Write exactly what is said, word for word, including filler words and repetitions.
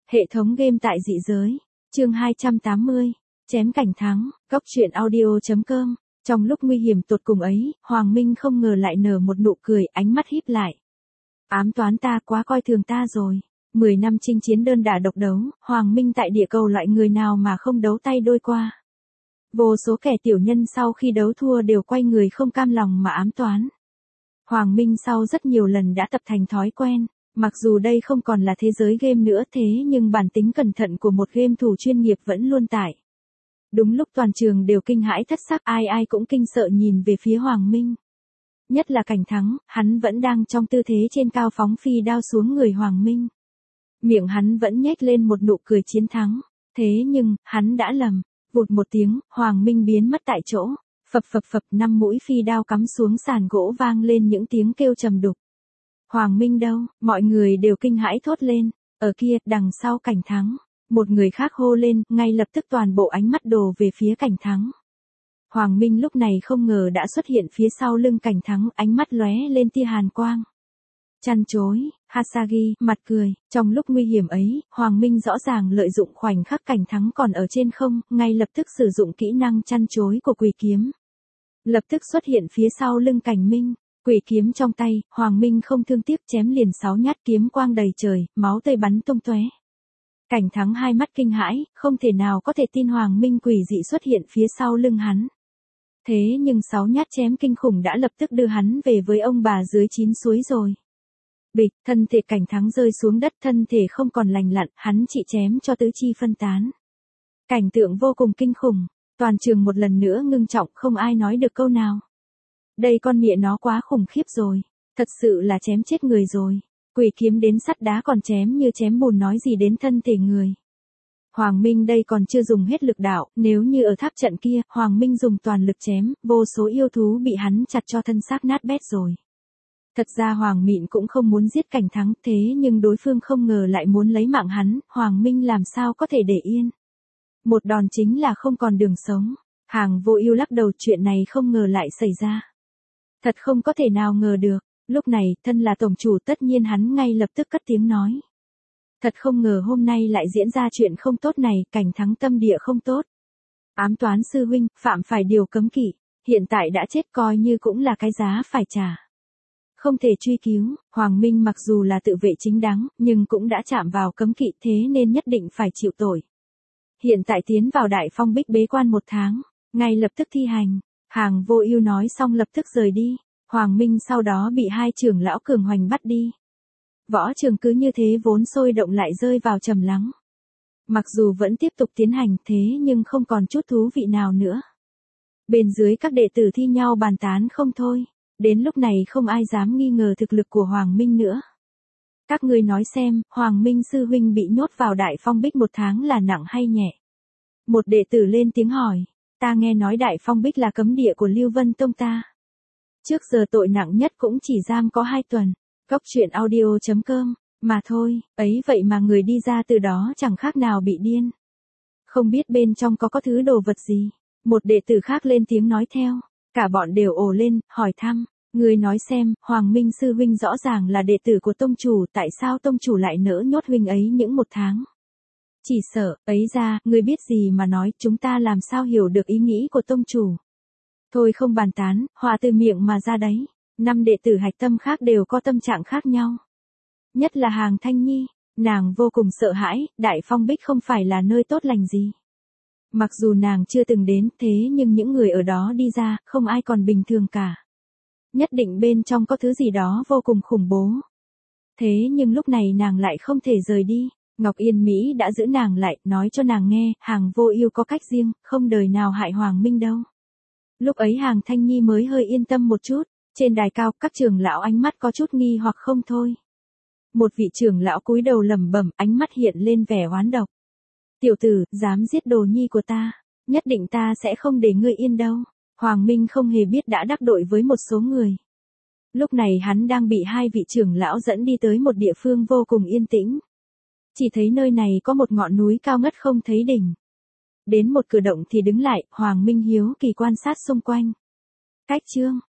Hệ thống game tại dị giới. Chương hai trăm tám mươi. Chém cảnh thắng. Góc truyện audio chấm com. Trong lúc nguy hiểm tột cùng ấy, Hoàng Minh không ngờ lại nở một nụ cười, ánh mắt híp lại. Ám toán ta quá coi thường ta rồi. Mười năm chinh chiến đơn đả độc đấu, Hoàng Minh tại địa cầu loại người nào mà không đấu tay đôi qua. Vô số kẻ tiểu nhân sau khi đấu thua đều quay người không cam lòng mà ám toán. Hoàng Minh sau rất nhiều lần đã tập thành thói quen. Mặc dù đây không còn là thế giới game nữa thế nhưng bản tính cẩn thận của một game thủ chuyên nghiệp vẫn luôn tại. Đúng lúc toàn trường đều kinh hãi thất sắc, ai ai cũng kinh sợ nhìn về phía Hoàng Minh. Nhất là Cảnh Thắng, hắn vẫn đang trong tư thế trên cao phóng phi đao xuống người Hoàng Minh. Miệng hắn vẫn nhếch lên một nụ cười chiến thắng. Thế nhưng, hắn đã lầm. Vụt một tiếng, Hoàng Minh biến mất tại chỗ. Phập phập phập, năm mũi phi đao cắm xuống sàn gỗ vang lên những tiếng kêu trầm đục. Hoàng Minh đâu? Mọi người đều kinh hãi thốt lên. Ở kia, đằng sau Cảnh Thắng. Một người khác hô lên, ngay lập tức toàn bộ ánh mắt đổ về phía Cảnh Thắng. Hoàng Minh lúc này không ngờ đã xuất hiện phía sau lưng Cảnh Thắng, ánh mắt lóe lên tia hàn quang. Chăn chối, Hasagi, mặt cười. Trong lúc nguy hiểm ấy, Hoàng Minh rõ ràng lợi dụng khoảnh khắc Cảnh Thắng còn ở trên không, ngay lập tức sử dụng kỹ năng chăn chối của Quỷ Kiếm. Lập tức xuất hiện phía sau lưng Cảnh Minh. Quỷ kiếm trong tay, Hoàng Minh không thương tiếc chém liền sáu nhát, kiếm quang đầy trời, máu tươi bắn tung tóe. Cảnh Thắng hai mắt kinh hãi, không thể nào có thể tin Hoàng Minh quỷ dị xuất hiện phía sau lưng hắn. Thế nhưng sáu nhát chém kinh khủng đã lập tức đưa hắn về với ông bà dưới chín suối rồi. Bịch, thân thể Cảnh Thắng rơi xuống đất, thân thể không còn lành lặn, hắn chỉ chém cho tứ chi phân tán. Cảnh tượng vô cùng kinh khủng, toàn trường một lần nữa ngưng trọng, không ai nói được câu nào. Đây con mẹ nó quá khủng khiếp rồi, thật sự là chém chết người rồi. Quỷ kiếm đến sắt đá còn chém như chém bùn nói gì đến thân thể người. Hoàng Minh đây còn chưa dùng hết lực đạo, nếu như ở tháp trận kia, Hoàng Minh dùng toàn lực chém, vô số yêu thú bị hắn chặt cho thân xác nát bét rồi. Thật ra Hoàng Mịn cũng không muốn giết Cảnh Thắng, thế nhưng đối phương không ngờ lại muốn lấy mạng hắn, Hoàng Minh làm sao có thể để yên. Một đòn chính là không còn đường sống. Hàng Vô Ưu lắc đầu, chuyện này không ngờ lại xảy ra. Thật không có thể nào ngờ được. Lúc này, thân là tổng chủ tất nhiên hắn ngay lập tức cất tiếng nói. Thật không ngờ hôm nay lại diễn ra chuyện không tốt này, Cảnh Thắng tâm địa không tốt. Ám toán sư huynh, phạm phải điều cấm kỵ, hiện tại đã chết coi như cũng là cái giá phải trả. Không thể truy cứu, Hoàng Minh mặc dù là tự vệ chính đáng, nhưng cũng đã chạm vào cấm kỵ thế nên nhất định phải chịu tội. Hiện tại tiến vào Đại Phong Bích bế quan một tháng, ngay lập tức thi hành. Hàng Vô Ưu nói xong lập tức rời đi. Hoàng Minh sau đó bị hai trưởng lão cường hoành bắt đi. Võ trường cứ như thế vốn sôi động lại rơi vào trầm lắng. Mặc dù vẫn tiếp tục tiến hành thế nhưng không còn chút thú vị nào nữa. Bên dưới các đệ tử thi nhau bàn tán không thôi. Đến lúc này không ai dám nghi ngờ thực lực của Hoàng Minh nữa. Các ngươi nói xem, Hoàng Minh sư huynh bị nhốt vào Đại Phong Bích một tháng là nặng hay nhẹ? Một đệ tử lên tiếng hỏi. Ta nghe nói Đại Phong Bích là cấm địa của Lưu Vân Tông ta. Trước giờ tội nặng nhất cũng chỉ giam có hai tuần. Góc truyện audio chấm com. Mà thôi, ấy vậy mà người đi ra từ đó chẳng khác nào bị điên. Không biết bên trong có có thứ đồ vật gì. Một đệ tử khác lên tiếng nói theo. Cả bọn đều ồ lên, hỏi thăm. Người nói xem, Hoàng Minh sư huynh rõ ràng là đệ tử của tông chủ, tại sao tông chủ lại nỡ nhốt huynh ấy những một tháng? Chỉ sợ, ấy ra, người biết gì mà nói, chúng ta làm sao hiểu được ý nghĩ của tông chủ. Thôi không bàn tán, hòa từ miệng mà ra đấy. Năm đệ tử hạch tâm khác đều có tâm trạng khác nhau. Nhất là Hàng Thanh Nhi, nàng vô cùng sợ hãi, Đại Phong Bích không phải là nơi tốt lành gì. Mặc dù nàng chưa từng đến thế nhưng những người ở đó đi ra, không ai còn bình thường cả. Nhất định bên trong có thứ gì đó vô cùng khủng bố. Thế nhưng lúc này nàng lại không thể rời đi. Ngọc Yên Mỹ đã giữ nàng lại, nói cho nàng nghe, Hàng Vô Ưu có cách riêng, không đời nào hại Hoàng Minh đâu. Lúc ấy Hàng Thanh Nhi mới hơi yên tâm một chút. Trên đài cao, các trưởng lão ánh mắt có chút nghi hoặc không thôi. Một vị trưởng lão cúi đầu lẩm bẩm, ánh mắt hiện lên vẻ oán độc. Tiểu tử, dám giết đồ nhi của ta, nhất định ta sẽ không để ngươi yên đâu. Hoàng Minh không hề biết đã đắc tội với một số người. Lúc này hắn đang bị hai vị trưởng lão dẫn đi tới một địa phương vô cùng yên tĩnh. Chỉ thấy nơi này có một ngọn núi cao ngất không thấy đỉnh. Đến một cửa động thì đứng lại, Hoàng Minh hiếu kỳ quan sát xung quanh. Cách chương,